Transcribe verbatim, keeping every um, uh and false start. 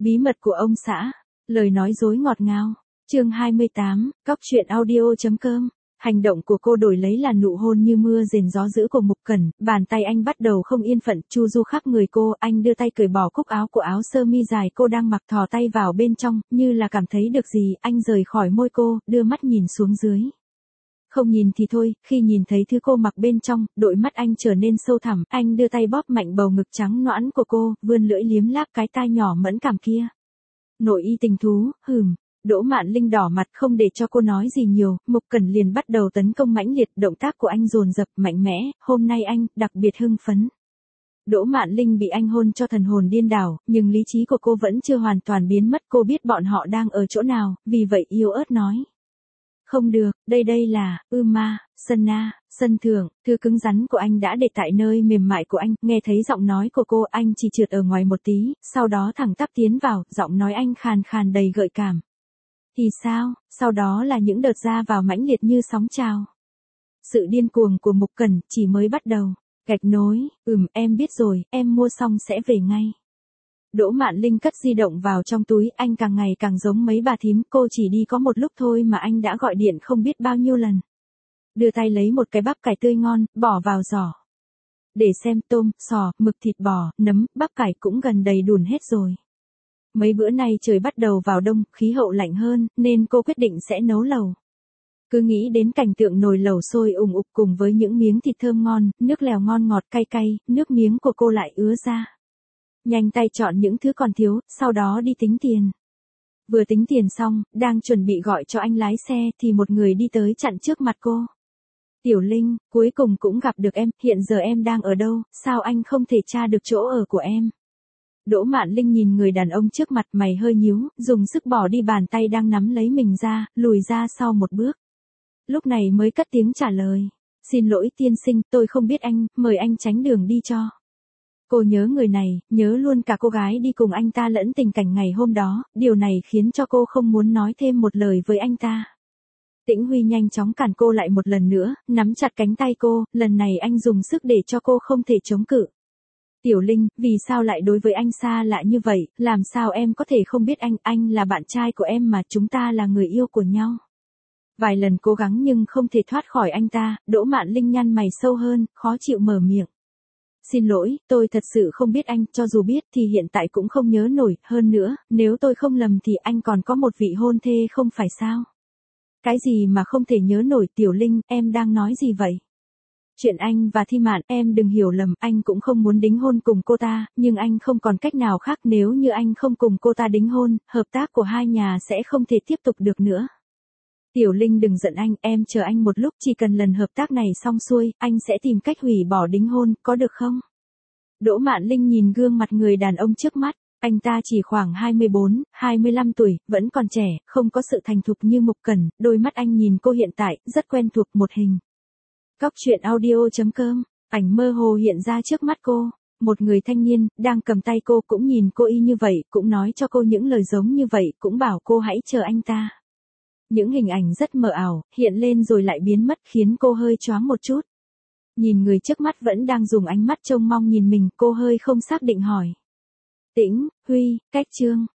Bí mật của ông xã, lời nói dối ngọt ngào. Chương hai mươi tám, cóc truyện audio.com. Hành động của cô đổi lấy là nụ hôn như mưa rền gió dữ của Mục Cẩn, bàn tay anh bắt đầu không yên phận, chu du khắp người cô, anh đưa tay cởi bỏ cúc áo của áo sơ mi dài cô đang mặc, thò tay vào bên trong, như là cảm thấy được gì, anh rời khỏi môi cô, đưa mắt nhìn xuống dưới. Không nhìn thì thôi, khi nhìn thấy thứ cô mặc bên trong, đôi mắt anh trở nên sâu thẳm, anh đưa tay bóp mạnh bầu ngực trắng nõn của cô, vươn lưỡi liếm láp cái tai nhỏ mẫn cảm kia. Nội y tình thú, hừm. Đỗ Mạn Linh đỏ mặt không để cho cô nói gì nhiều, Mục Cẩn liền bắt đầu tấn công mãnh liệt, động tác của anh dồn dập, mạnh mẽ, hôm nay anh đặc biệt hưng phấn. Đỗ Mạn Linh bị anh hôn cho thần hồn điên đảo, nhưng lý trí của cô vẫn chưa hoàn toàn biến mất, cô biết bọn họ đang ở chỗ nào, vì vậy yếu ớt nói. Không được, đây đây là, ư ma, sân na, sân thượng, thứ cứng rắn của anh đã để tại nơi mềm mại của anh, nghe thấy giọng nói của cô, anh chỉ trượt ở ngoài một tí, sau đó thẳng tắp tiến vào, giọng nói anh khàn khàn đầy gợi cảm. Thì sao, sau đó là những đợt ra vào mãnh liệt như sóng trào. Sự điên cuồng của Mục Cẩn chỉ mới bắt đầu. Gạch nối, ừm em biết rồi, em mua xong sẽ về ngay. Đỗ Mạn Linh cất di động vào trong túi, anh càng ngày càng giống mấy bà thím, cô chỉ đi có một lúc thôi mà anh đã gọi điện không biết bao nhiêu lần. Đưa tay lấy một cái bắp cải tươi ngon, bỏ vào giỏ. Để xem tôm, sò, mực, thịt bò, nấm, bắp cải cũng gần đầy đùn hết rồi. Mấy bữa nay trời bắt đầu vào đông, khí hậu lạnh hơn, nên cô quyết định sẽ nấu lẩu. Cứ nghĩ đến cảnh tượng nồi lẩu sôi ùng ục cùng với những miếng thịt thơm ngon, nước lèo ngon ngọt cay cay, nước miếng của cô lại ứa ra. Nhanh tay chọn những thứ còn thiếu, sau đó đi tính tiền. Vừa tính tiền xong, đang chuẩn bị gọi cho anh lái xe thì một người đi tới chặn trước mặt cô. Tiểu Linh, cuối cùng cũng gặp được em, hiện giờ em đang ở đâu, sao anh không thể tra được chỗ ở của em? Đỗ Mạn Linh nhìn người đàn ông trước mặt, mày hơi nhíu, dùng sức bỏ đi bàn tay đang nắm lấy mình ra, lùi ra sau một bước. Lúc này mới cất tiếng trả lời. Xin lỗi tiên sinh, tôi không biết anh, mời anh tránh đường đi cho. Cô nhớ người này, nhớ luôn cả cô gái đi cùng anh ta lẫn tình cảnh ngày hôm đó, điều này khiến cho cô không muốn nói thêm một lời với anh ta. Tĩnh Huy nhanh chóng cản cô lại một lần nữa, nắm chặt cánh tay cô, lần này anh dùng sức để cho cô không thể chống cự. Tiểu Linh, vì sao lại đối với anh xa lạ như vậy, làm sao em có thể không biết anh, anh là bạn trai của em mà, chúng ta là người yêu của nhau. Vài lần cố gắng nhưng không thể thoát khỏi anh ta, Đỗ Mạn Linh nhăn mày sâu hơn, khó chịu mở miệng. Xin lỗi, tôi thật sự không biết anh, cho dù biết thì hiện tại cũng không nhớ nổi, hơn nữa, nếu tôi không lầm thì anh còn có một vị hôn thê không phải sao? Cái gì mà không thể nhớ nổi, Tiểu Linh, em đang nói gì vậy? Chuyện anh và Thi Mạn, em đừng hiểu lầm, anh cũng không muốn đính hôn cùng cô ta, nhưng anh không còn cách nào khác, nếu như anh không cùng cô ta đính hôn, hợp tác của hai nhà sẽ không thể tiếp tục được nữa. Tiểu Linh đừng giận anh, em chờ anh một lúc, chỉ cần lần hợp tác này xong xuôi, anh sẽ tìm cách hủy bỏ đính hôn, có được không? Đỗ Mạn Linh nhìn gương mặt người đàn ông trước mắt, anh ta chỉ khoảng hai mươi bốn, hai mươi lăm tuổi, vẫn còn trẻ, không có sự thành thục như Mục Cẩn, đôi mắt anh nhìn cô hiện tại, rất quen thuộc một hình. Cóc truyện audio.com, ảnh mơ hồ hiện ra trước mắt cô, một người thanh niên, đang cầm tay cô cũng nhìn cô y như vậy, cũng nói cho cô những lời giống như vậy, cũng bảo cô hãy chờ anh ta. Những hình ảnh rất mờ ảo, hiện lên rồi lại biến mất khiến cô hơi choáng một chút. Nhìn người trước mắt vẫn đang dùng ánh mắt trông mong nhìn mình, cô hơi không xác định hỏi. Tĩnh, Huy, cách Trương.